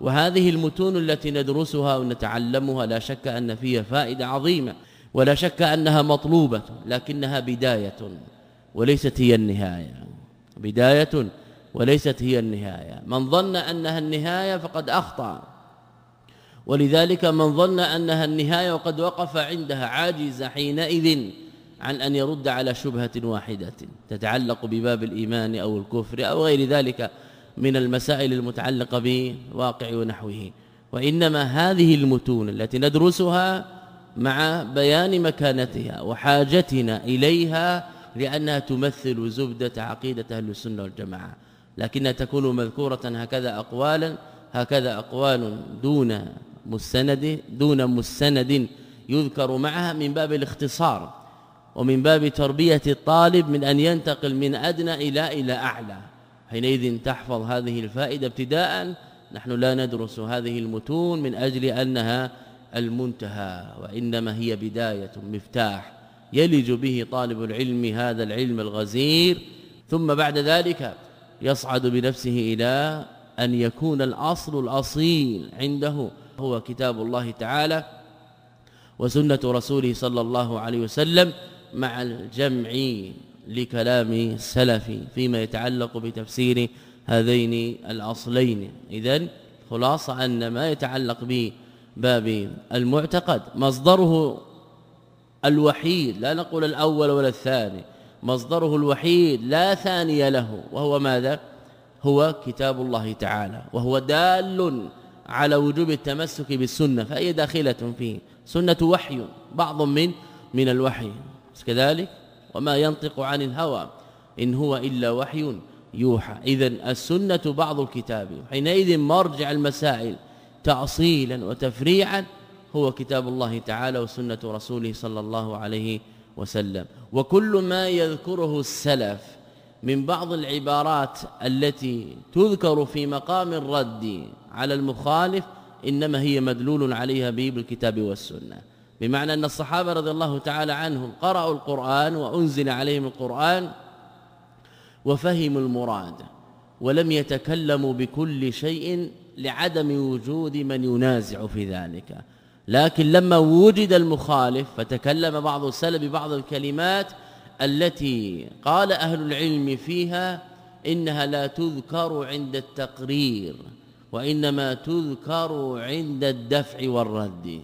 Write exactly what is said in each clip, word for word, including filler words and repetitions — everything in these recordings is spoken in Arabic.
وهذه المتون التي ندرسها ونتعلمها لا شك أن فيها فائدة عظيمة، ولا شك أنها مطلوبة، لكنها بداية وليست هي النهاية. بداية وليست هي النهاية. من ظن أنها النهاية فقد أخطأ، ولذلك من ظن أنها النهاية وقد وقف عندها عاجز حينئذ عن أن يرد على شبهة واحدة تتعلق بباب الإيمان أو الكفر أو غير ذلك من المسائل المتعلقة بواقع ونحوه. وإنما هذه المتون التي ندرسها مع بيان مكانتها وحاجتنا إليها لأنها تمثل زبدة عقيدة أهل السنة والجماعة، لكنها تكون مذكورة هكذا أقوالا هكذا أقوال دون مستند دون مستند يذكر معها من باب الاختصار ومن باب تربية الطالب من أن ينتقل من أدنى إلى إلى أعلى. حينئذ تحفظ هذه الفائدة ابتداء. نحن لا ندرس هذه المتون من أجل أنها المنتهى، وإنما هي بداية مفتاح يلج به طالب العلم هذا العلم الغزير، ثم بعد ذلك يصعد بنفسه إلى أن يكون الأصل الأصيل عنده هو كتاب الله تعالى وسنة رسوله صلى الله عليه وسلم مع الجمع لكلام السلف فيما يتعلق بتفسير هذين الأصلين. إذن خلاصة أن ما يتعلق بباب المعتقد مصدره الوحيد، لا نقول الأول ولا الثاني، مصدره الوحيد لا ثاني له، وهو ماذا؟ هو كتاب الله تعالى، وهو دال على وجوب التمسك بالسنة، فهي داخلة فيه. سنة وحي، بعض من من الوحي كذلك، وما ينطق عن الهوى إن هو إلا وحي يوحى. إذن السنة بعض الكتاب، حينئذ مرجع المسائل تأصيلا وتفريعا هو كتاب الله تعالى وسنة رسوله صلى الله عليه وسلم. وكل ما يذكره السلف من بعض العبارات التي تذكر في مقام الرد على المخالف إنما هي مدلول عليها به بالكتاب والسنة، بمعنى أن الصحابة رضي الله تعالى عنهم قرأوا القرآن وأنزل عليهم القرآن وفهموا المراد، ولم يتكلموا بكل شيء لعدم وجود من ينازع في ذلك. لكن لما وجد المخالف فتكلم بعض السلف ببعض الكلمات التي قال أهل العلم فيها إنها لا تذكر عند التقرير وإنما تذكر عند الدفع والرد.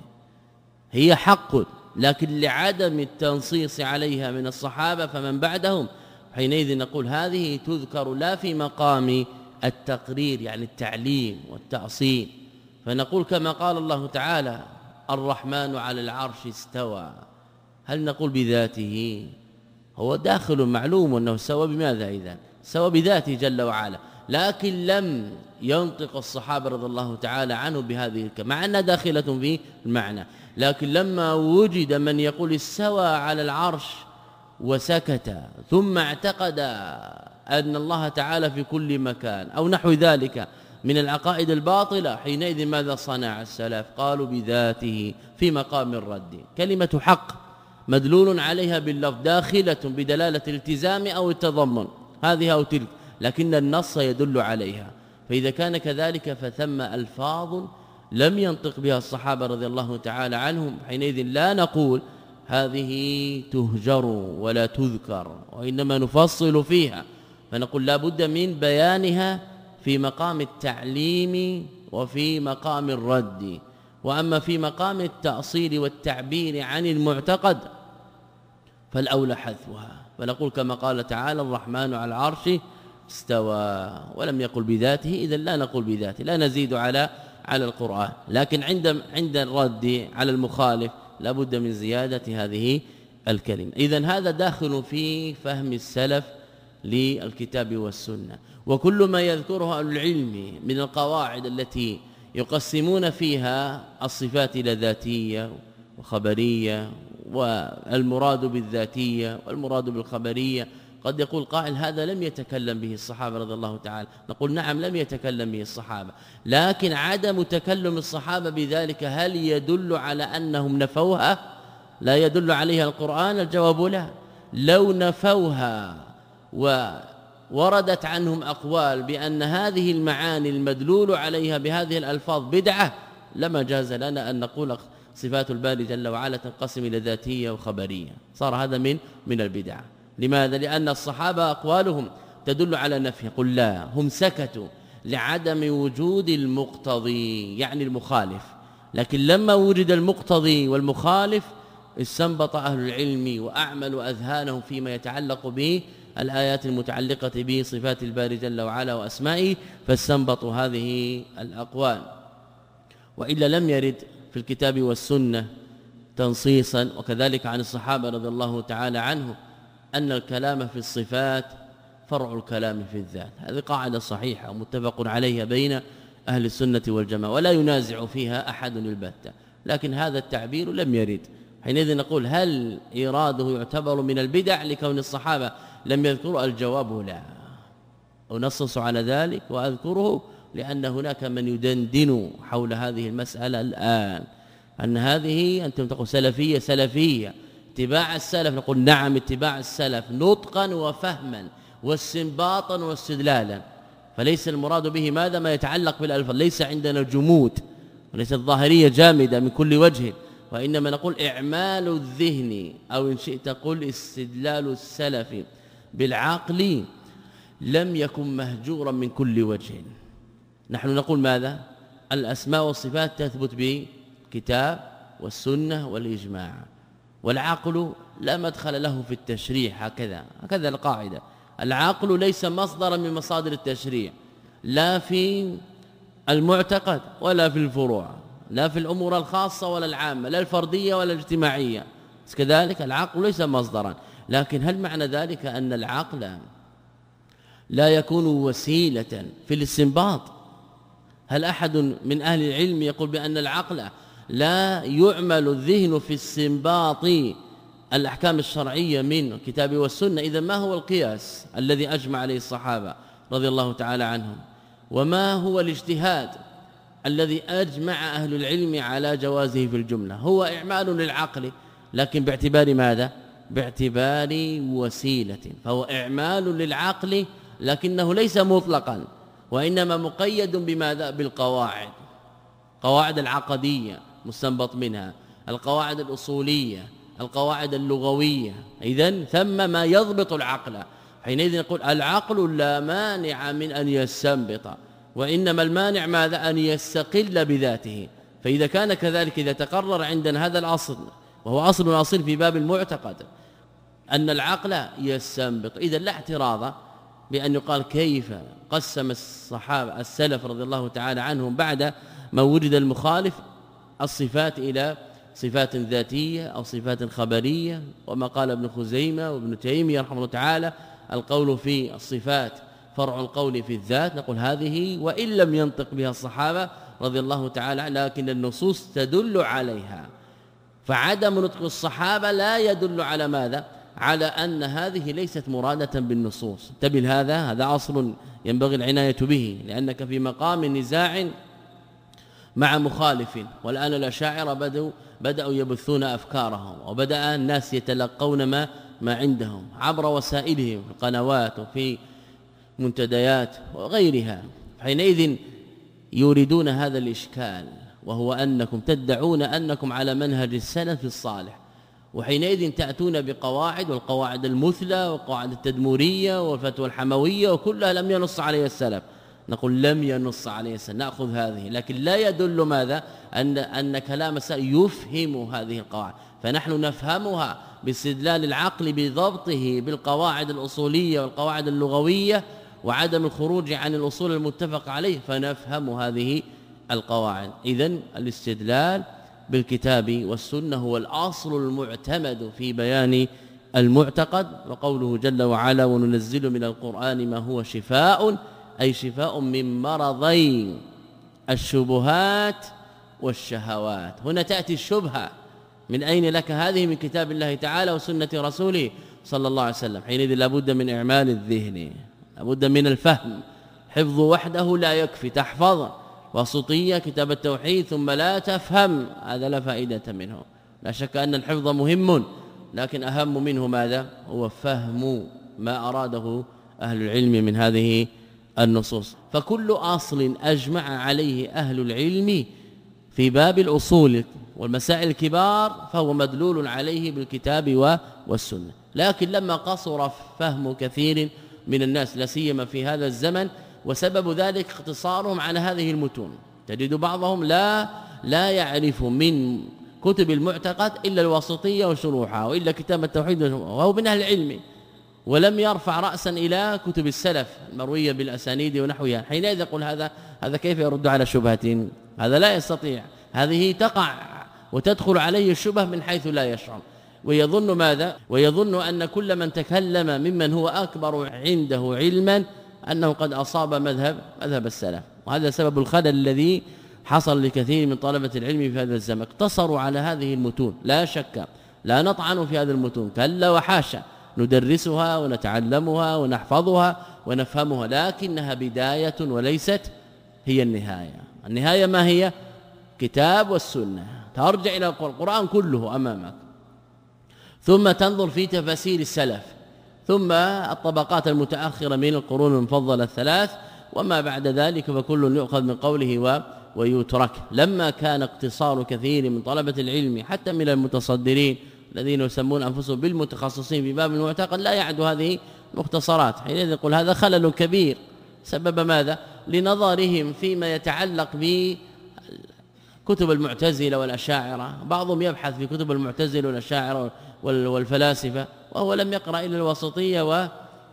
هي حق، لكن لعدم التنصيص عليها من الصحابة فمن بعدهم، حينئذ نقول هذه تذكر لا في مقام التقرير يعني التعليم والتأصيل، فنقول كما قال الله تعالى الرحمن على العرش استوى، هل نقول بذاته؟ هو داخل معلوم أنه استوى بماذا؟ إذن استوى بذاته جل وعلا، لكن لم ينطق الصحابة رضي الله تعالى عنه بهذه الكلمة مع أنها داخلة في المعنى. لكن لما وجد من يقول استوى على العرش وسكت ثم اعتقد أن الله تعالى في كل مكان أو نحو ذلك من العقائد الباطلة، حينئذ ماذا صنع السلف؟ قالوا بذاته في مقام الرد. كلمة حق مدلول عليها باللفظ داخلة بدلالة الالتزام أو التضمن، هذه أو تلك، لكن النص يدل عليها. فإذا كان كذلك فثم ألفاظ لم ينطق بها الصحابة رضي الله تعالى عنهم، حينئذ لا نقول هذه تهجر ولا تذكر، وإنما نفصل فيها، فنقول لا بد من بيانها في مقام التعليم وفي مقام الرد. وأما في مقام التأصيل والتعبير عن المعتقد فالأولى حذفها، فنقول كما قال تعالى الرحمن على العرش استوى، ولم يقل بذاته، إذا لا نقول بذاته، لا نزيد على على القرآن. لكن عند عند الرد على المخالف لا بد من زيادة هذه الكلمة. إذن هذا داخل في فهم السلف للكتاب والسنة. وكل ما يذكره أهل العلم من القواعد التي يقسمون فيها الصفات إلى ذاتية وخبرية، والمراد بالذاتية والمراد بالخبرية، قد يقول قائل هذا لم يتكلم به الصحابة رضي الله تعالى، نقول نعم لم يتكلم به الصحابة، لكن عدم تكلم الصحابة بذلك هل يدل على أنهم نفوها؟ لا يدل عليها القرآن؟ الجواب لا. لو نفوها وردت عنهم أقوال بأن هذه المعاني المدلول عليها بهذه الألفاظ بدعة، لما جاز لنا أن نقول صفات الباري جل وعلا تنقسم إلى ذاتية وخبرية، صار هذا من من البدع. لماذا؟ لأن الصحابة أقوالهم تدل على نفي. قل لا، هم سكتوا لعدم وجود المقتضي يعني المخالف، لكن لما وجد المقتضي والمخالف استنبط أهل العلم وأعملوا أذهانهم فيما يتعلق به الآيات المتعلقة بصفات الباري جل وعلا وأسمائه، فاستنبطوا هذه الأقوال. وإلا لم يرد في الكتاب والسنة تنصيصا، وكذلك عن الصحابة رضي الله تعالى عنهم، أن الكلام في الصفات فرع الكلام في الذات. هذه قاعدة صحيحة ومتفق عليها بين أهل السنة والجماعة، ولا ينازع فيها أحد البتة، لكن هذا التعبير لم يرد. حينئذ نقول هل إراده يعتبر من البدع لكون الصحابة لم يذكروا؟ الجواب لا، ونصص على ذلك وأذكره لأن هناك من يدندن حول هذه المسألة الآن، أن هذه أنتم تقول سلفية سلفية اتباع السلف. نقول نعم، اتباع السلف نطقا وفهما واستنباطا واستدلالا، فليس المراد به ماذا ما يتعلق بالألفاظ، ليس عندنا جمود وليس الظاهرية جامدة من كل وجه، وإنما نقول إعمال الذهن أو إن شئت قل استدلال السلف بالعقل لم يكن مهجورا من كل وجه. نحن نقول ماذا؟ الأسماء والصفات تثبت بالكتاب والسنة والإجماع، والعقل لا مدخل له في التشريع. هكذا هكذا القاعدة، العقل ليس مصدرا من مصادر التشريع، لا في المعتقد ولا في الفروع، لا في الأمور الخاصة ولا العامة، لا الفردية ولا الاجتماعية. كذلك العقل ليس مصدرا، لكن هل معنى ذلك أن العقل لا يكون وسيلة في الاستنباط؟ هل أحد من أهل العلم يقول بأن العقل لا يعمل الذهن في استنباط الأحكام الشرعية من الكتاب والسنة؟ إذا ما هو القياس الذي أجمع عليه الصحابة رضي الله تعالى عنهم؟ وما هو الاجتهاد الذي أجمع أهل العلم على جوازه في الجملة؟ هو إعمال للعقل، لكن باعتبار ماذا؟ باعتبار وسيلة، فهو إعمال للعقل لكنه ليس مطلقا، وإنما مقيد بماذا؟ بالقواعد، قواعد العقدية مستنبط منها، القواعد الأصولية، القواعد اللغوية. إذن ثم ما يضبط العقل. حينئذ نقول العقل لا مانع من أن يستنبط، وإنما المانع ماذا؟ أن يستقل بذاته. فإذا كان كذلك، إذا تقرر عندنا هذا الأصل وهو أصل أصيل في باب المعتقد أن العقل يستنبط، إذا لا اعتراض بأن يقال كيف قسم الصحابة السلف رضي الله تعالى عنهم بعد ما وجد المخالف الصفات إلى صفات ذاتية أو صفات خبرية. وما قال ابن خزيمة وابن تيمية رحمه الله تعالى القول في الصفات فرع القول في الذات، نقول هذه وإن لم ينطق بها الصحابة رضي الله تعالى، لكن النصوص تدل عليها، فعدم نطق الصحابة لا يدل على ماذا؟ على أن هذه ليست مرادة بالنصوص. انتبه، هذا هذا أصل ينبغي العناية به، لأنك في مقام نزاع مع مخالف، والآن الأشاعرة بدأوا بدأوا يبثون أفكارهم، وبدأ الناس يتلقون ما ما عندهم عبر وسائلهم في القنوات وفي منتديات وغيرها. حينئذ يريدون هذا الإشكال، وهو أنكم تدعون أنكم على منهج السلف الصالح، وحينئذ تأتون بقواعد، والقواعد المثلى والقواعد التدمورية والفتوى الحموية وكلها لم ينص عليها السلف. نقول لم ينص عليه السلف، نأخذ هذه، لكن لا يدل ماذا؟ أن أن كلام السلف يفهم هذه القواعد، فنحن نفهمها باستدلال العقل بضبطه بالقواعد الأصولية والقواعد اللغوية وعدم الخروج عن الأصول المتفق عليه، فنفهم هذه القواعد. إذن الاستدلال بالكتاب والسنة هو الأصل المعتمد في بيان المعتقد. وقوله جل وعلا وننزل من القرآن ما هو شفاء، أي شفاء من مرضي الشبهات والشهوات. هنا تأتي الشبهة، من أين لك هذه؟ من كتاب الله تعالى وسنة رسوله صلى الله عليه وسلم. حينئذ لابد من إعمال الذهن، لابد من الفهم. حفظ وحده لا يكفي، تحفظ وسطية كتاب التوحيد ثم لا تفهم، هذا لا فائدة منه. لا شك أن الحفظ مهم، لكن أهم منه ماذا؟ هو فهم ما أراده أهل العلم من هذه النصوص. فكل أصل أجمع عليه أهل العلم في باب الأصول والمسائل الكبار فهو مدلول عليه بالكتاب والسنة. لكن لما قصر فهم كثير من الناس لا سيما في هذا الزمن، وسبب ذلك اقتصارهم على هذه المتون، تجد بعضهم لا لا يعرف من كتب المعتقد إلا الواسطية وشروحها وإلا كتاب التوحيد وهو من أهل العلم، ولم يرفع رأسا إلى كتب السلف المروية بالأسانيد ونحوها. حينئذ يقول هذا هذا كيف يرد على شبهة؟ هذا لا يستطيع، هذه تقع وتدخل عليه الشبه من حيث لا يشعر، ويظن ماذا؟ ويظن أن كل من تكلم ممن هو أكبر عنده علما أنه قد أصاب مذهب مذهب السلف. وهذا سبب الخلل الذي حصل لكثير من طلبة العلم في هذا الزمن، اقتصروا على هذه المتون. لا شك، لا نطعن في هذه المتون، كلا وحاشا، ندرسها ونتعلمها ونحفظها ونفهمها، لكنها بداية وليست هي النهاية. النهاية ما هي؟ كتاب والسنة، ترجع إلى القرآن كله أمامك، ثم تنظر في تفاسير السلف، ثم الطبقات المتأخرة من القرون المفضلة الثلاث، وما بعد ذلك فكل يؤخذ من قوله ويترك. لما كان اقتصار كثير من طلبة العلم حتى من المتصدرين الذين يسمون أنفسهم بالمتخصصين في باب المعتقد لا يعد هذه مختصرات، حينئذ يقول هذا خلل كبير. سبب ماذا؟ لنظرهم فيما يتعلق بكتب المعتزلة والأشاعرة. بعضهم يبحث في كتب المعتزلة والأشاعرة والفلاسفة وهو لم يقرأ إلا الوسطية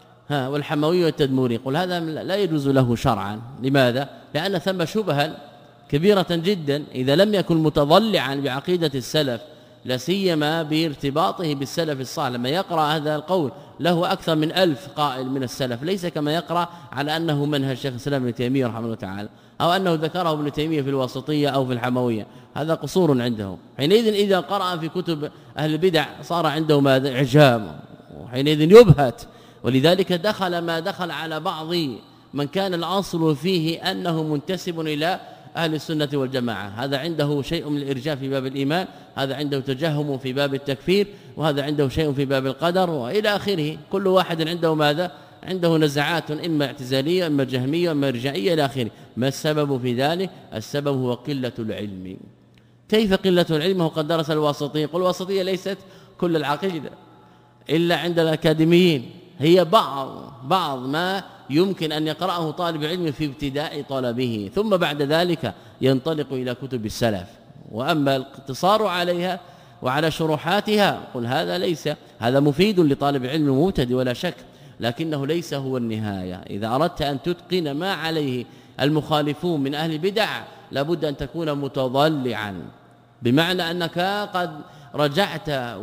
والحموية والتدموري، يقول هذا لا يجوز له شرعا. لماذا؟ لأن ثم شبها كبيرة جدا إذا لم يكن متضلعا بعقيدة السلف، لا سيما بارتباطه بالسلف الصالح. لما يقرأ هذا القول له أكثر من ألف قائل من السلف، ليس كما يقرأ على أنه منهج شيخ الإسلام ابن تيمية رحمه الله تعالى، أو أنه ذكره ابن تيمية في الواسطية أو في الحموية. هذا قصور عنده. حينئذ إذا قرأ في كتب أهل البدع صار عنده ماذا؟ إعجام، وحينئذ يبهت. ولذلك دخل ما دخل على بعض من كان الأصل فيه أنه منتسب إلى أهل السنة والجماعة، هذا عنده شيء من الإرجاء في باب الإيمان، هذا عنده تجهم في باب التكفير، وهذا عنده شيء في باب القدر، وإلى آخره. كل واحد عنده ماذا؟ عنده نزعات، إما اعتزالية إما جهمية إما إرجائية إلى آخره. ما السبب في ذلك؟ السبب هو قلة العلم. كيف قلة العلم؟ هو قد درس الواسطية. قل الواسطية ليست كل العقيدة إلا عند الأكاديميين، هي بعض بعض ما يمكن أن يقرأه طالب علم في ابتداء طلبه، ثم بعد ذلك ينطلق إلى كتب السلف. وأما الاقتصار عليها وعلى شروحاتها قل هذا ليس، هذا مفيد لطالب العلم مبتدئ ولا شك، لكنه ليس هو النهاية. إذا أردت أن تتقن ما عليه المخالفون من أهل البدع لابد أن تكون متضلعا، بمعنى أنك قد رجعت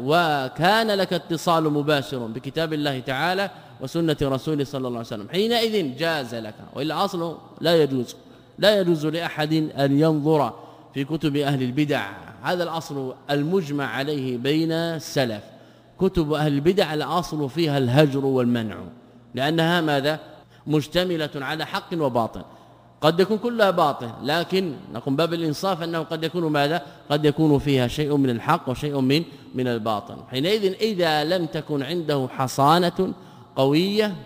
وكان لك اتصال مباشر بكتاب الله تعالى وسنة رسوله صلى الله عليه وسلم، حينئذ جاز لك. وإلا أصله لا يجوز لا يجوز لأحد أن ينظر في كتب أهل البدع. هذا الأصل المجمع عليه بين السلف. كتب أهل البدع الأصل فيها الهجر والمنع، لأنها ماذا؟ مشتملة على حق وباطل. قد يكون كلها باطل، لكن نقوم باب الإنصاف أنه قد يكون ماذا؟ قد يكون فيها شيء من الحق وشيء من من الباطل. حينئذ إذا لم تكن عنده حصانة قوية،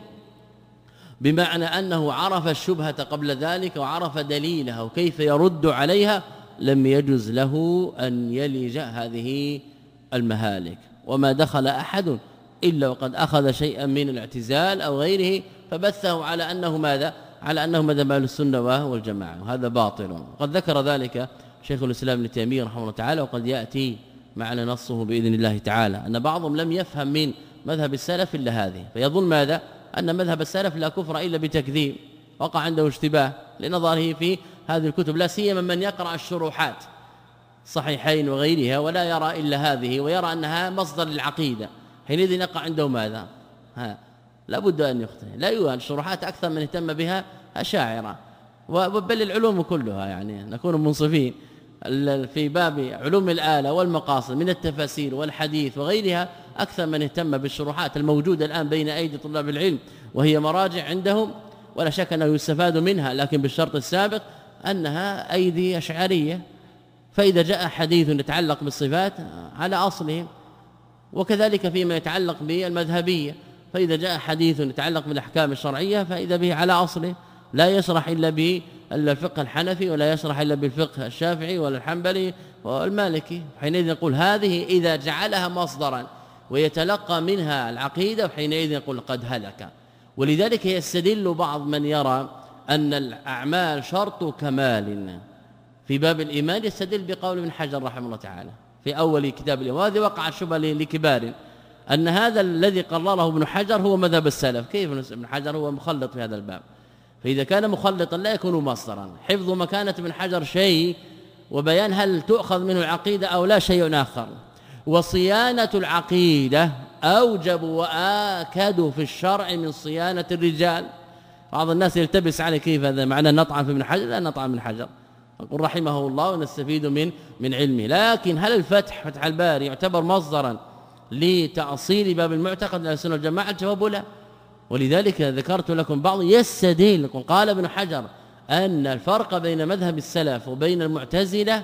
بمعنى أنه عرف الشبهة قبل ذلك وعرف دليلها وكيف يرد عليها، لم يجوز له أن يلج هذه المهالك. وما دخل أحد إلا وقد أخذ شيئا من الاعتزال أو غيره فبثه على أنه ماذا؟ على أنه مذهب أهل السنة والجماعة، وهذا باطل. قد ذكر ذلك شيخ الإسلام ابن تيمية رحمه الله تعالى، وقد يأتي معنا نصه بإذن الله تعالى، أن بعضهم لم يفهم من مذهب السلف إلا هذه، فيظن ماذا؟ أن مذهب السلف لا كفر إلا بتكذيب. وقع عنده اشتباه لنظره في هذه الكتب، لا سيما من يقرأ الشروحات صحيحين وغيرها ولا يرى إلا هذه ويرى أنها مصدر للعقيدة، حينئذ يقع عنده ماذا؟ ها لابد أن يخطئ. لا يوجد الشروحات أكثر من اهتم بها أشاعرة، وبل العلوم كلها، يعني نكون منصفين في باب علوم الآلة والمقاصد من التفاسير والحديث وغيرها، أكثر من اهتم بالشروحات الموجودة الآن بين أيدي طلاب العلم، وهي مراجع عندهم ولا شك أنه يستفاد منها، لكن بالشرط السابق أنها أيدي أشعرية. فإذا جاء حديث يتعلق بالصفات على أصلهم، وكذلك فيما يتعلق بالمذهبية فإذا جاء حديث يتعلق بالأحكام الشرعية فإذا به على أصله لا يشرح إلا به الفقه الحنفي ولا يشرح إلا بالفقه الشافعي ولا الحنبلي والمالكي. حينئذ نقول هذه إذا جعلها مصدرا ويتلقى منها العقيدة حينئذ نقول قد هلك. ولذلك يستدل بعض من يرى أن الأعمال شرط كمال في باب الإيمان، يستدل بقول ابن حجر رحمه الله تعالى في أول كتاب الإيمان. وهذه وقع الشبهة لكبار أن هذا الذي قرره ابن حجر هو مذهب السلف. كيف ابن حجر هو مخلط في هذا الباب؟ فإذا كان مخلطا لا يكون مصدرا. حفظ مكانة ابن حجر شيء وبيان هل تؤخذ منه العقيدة أو لا شيء آخر، وصيانة العقيدة أوجب وآكد في الشرع من صيانة الرجال. بعض الناس يلتبس عليه كيف هذا معنى نطعن في ابن حجر؟ لا نطعن ابن حجر، نقول رحمه الله ونستفيد من من علمه. لكن هل الفتح فتح الباري يعتبر مصدرا لتأصيل باب المعتقد لأهل السنة والجماعة؟ الجواب لا. ولذلك ذكرت لكم بعض يستدل، قال ابن حجر أن الفرق بين مذهب السلف وبين المعتزلة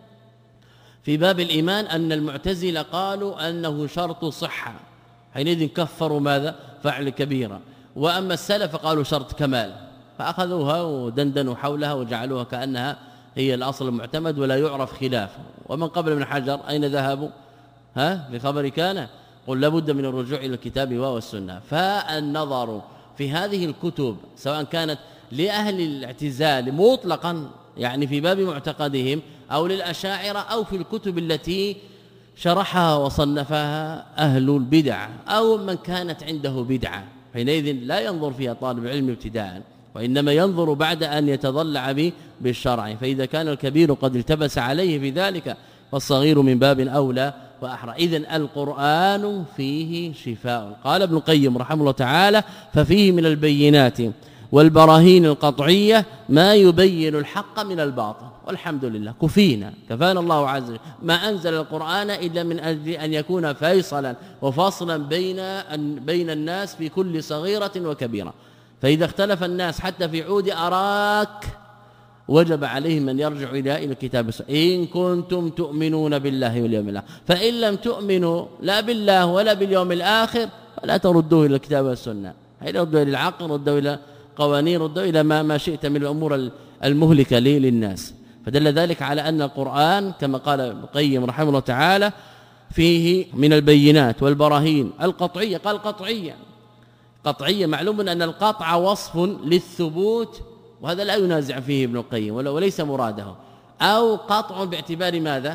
في باب الإيمان أن المعتزلة قالوا أنه شرط صحة، حينئذ كفروا ماذا؟ فعل كبيرة. وأما السلف قالوا شرط كمال، فأخذوها ودندنوا حولها وجعلوها كأنها هي الأصل المعتمد ولا يعرف خلافه. ومن قبل ابن حجر أين ذهبوا؟ ها في خبر كان قل لابد من الرجوع إلى الكتاب والسنة. فالنظر في هذه الكتب سواء كانت لأهل الاعتزال مطلقا يعني في باب معتقدهم أو للأشاعرة أو في الكتب التي شرحها وصنفها أهل البدع أو من كانت عنده بدعة، حينئذ لا ينظر فيها طالب العلم ابتداء، وإنما ينظر بعد أن يتضلع به بالشرع. فإذا كان الكبير قد التبس عليه في ذلك فالصغير من باب أولى وأحرى. إذن القرآن فيه شفاء. قال ابن القيم رحمه الله تعالى ففيه من البينات والبراهين القطعية ما يبين الحق من الباطل. والحمد لله كفينا كفانا الله عز وجل ما أنزل القرآن إلا من أجل أن يكون فيصلا وفصلا بين بين الناس في كل صغيرة وكبيرة. فإذا اختلف الناس حتى في عود أراك وجب عليهم أن يرجعوا إلى الكتاب إن كنتم تؤمنون بالله واليوم الآخر، فإن لم تؤمنوا لا بالله ولا باليوم الآخر فلا تردوه إلى الكتاب والسنة. هل ردوا إلى العقل، ردوا إلى قوانين، ردوا إلى ما ما شئت من الأمور المهلكة لي للناس. فدل ذلك على أن القرآن كما قال ابن القيم رحمه الله تعالى فيه من البينات والبراهين القطعية. قال قطعية قطعية معلوم أن القطع وصف للثبوت، وهذا لا ينازع فيه ابن القيم وليس مراده، أو قطع باعتبار ماذا؟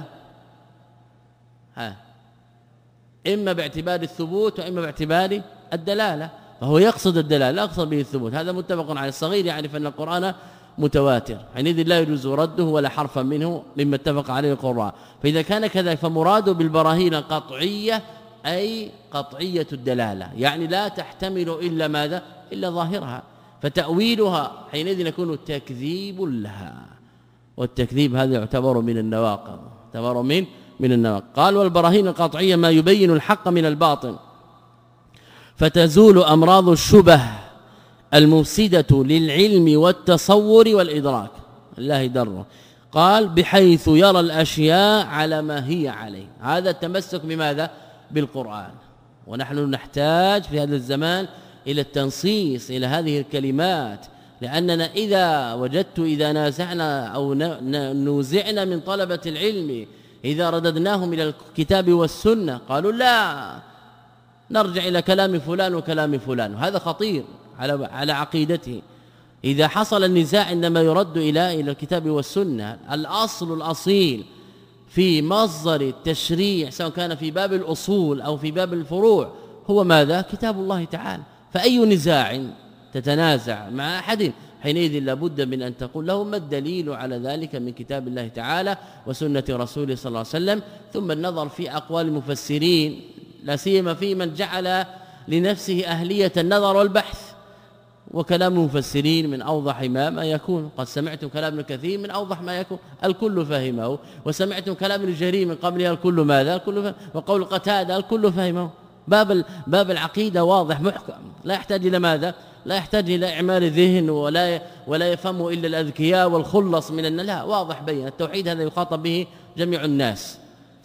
ها إما باعتبار الثبوت وإما باعتبار الدلالة. فهو يقصد الدلالة لا يقصد به الثبوت. هذا متفق على الصغير يعرف أن القرآن متواتر، حينئذ لا يجوز رده ولا حرفا منه مما اتفق عليه القراء. فإذا كان كذلك فمراده بالبراهين القطعية أي قطعية الدلالة، يعني لا تحتمل إلا ماذا؟ إلا ظاهرها، فتأويلها حينئذ يكون تكذيب لها، والتكذيب هذا يعتبر من النواقض، يعتبر من من النواقض. قال والبراهين القطعية ما يبين الحق من الباطل، فتزول أمراض الشبه المفسدة للعلم والتصور والإدراك. الله دره. قال بحيث يرى الأشياء على ما هي عليه. هذا التمسك بماذا؟ بالقرآن. ونحن نحتاج في هذا الزمان إلى التنصيص إلى هذه الكلمات، لأننا إذا وجدت إذا نازعنا أو نوزعنا من طلبة العلم إذا رددناهم إلى الكتاب والسنة قالوا لا نرجع إلى كلام فلان وكلام فلان، وهذا خطير على على عقيدته. إذا حصل النزاع عندما يرد إلى إلى الكتاب والسنة، الأصل الأصيل في مصدر التشريع سواء كان في باب الأصول أو في باب الفروع هو ماذا؟ كتاب الله تعالى. فأي نزاع تتنازع مع أحد حينئذ لابد من أن تقول له ما الدليل على ذلك من كتاب الله تعالى وسنة رسوله صلى الله عليه وسلم، ثم النظر في أقوال المفسرين لا سيما في من جعل لنفسه أهلية النظر والبحث. وكلام المفسرين من أوضح ما ما يكون. قد سمعتم كلام ابن كثير من أوضح ما يكون، الكل فهمه، وسمعتم كلام الجرير من قبلها الكل ماذا؟ الكل فهم. وقول قتادة الكل فهمه. باب باب العقيدة واضح محكم، لا يحتاج إلى ماذا؟ لا يحتاج إلى إعمال الذهن ولا ولا يفهمه إلا الأذكياء والخلص من النلا. واضح بين التوحيد هذا يخاطب به جميع الناس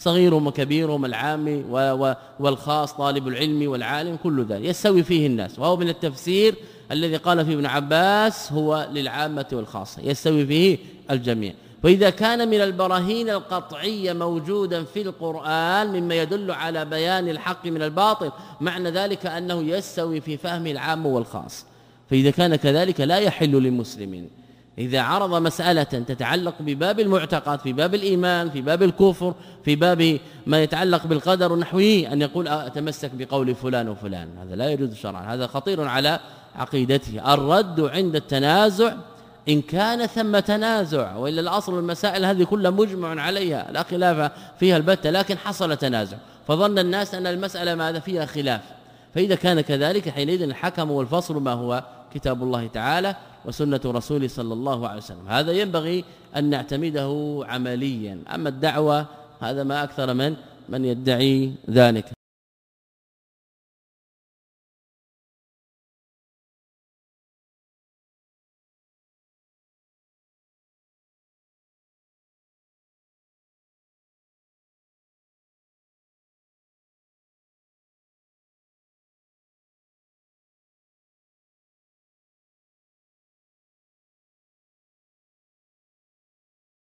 صغيرهم وكبيرهم العام والخاص طالب العلم والعالم كل ذلك يستوي فيه الناس. وهو من التفسير الذي قال فيه ابن عباس هو للعامة والخاصة يستوي فيه الجميع. وإذا كان من البراهين القطعية موجودا في القرآن مما يدل على بيان الحق من الباطل معنى ذلك أنه يستوي في فهم العام والخاص. فإذا كان كذلك لا يحل للمسلمين إذا عرض مسألة تتعلق بباب المعتقد في باب الإيمان في باب الكفر في باب ما يتعلق بالقدر ونحوه أن يقول أتمسك بقول فلان وفلان، هذا لا يجوز شرعا، هذا خطير على عقيدته. الرد عند التنازع إن كان ثم تنازع، وإلا الأصل المسائل هذه كلها مجمع عليها لا خلاف فيها البتة، لكن حصل تنازع فظن الناس أن المسألة ماذا فيها خلاف. فإذا كان كذلك حينئذ الحكم والفصل ما هو كتاب الله تعالى وسنة رسوله صلى الله عليه وسلم. هذا ينبغي أن نعتمده عمليا. أما الدعوة هذا ما أكثر من من يدعي ذلك.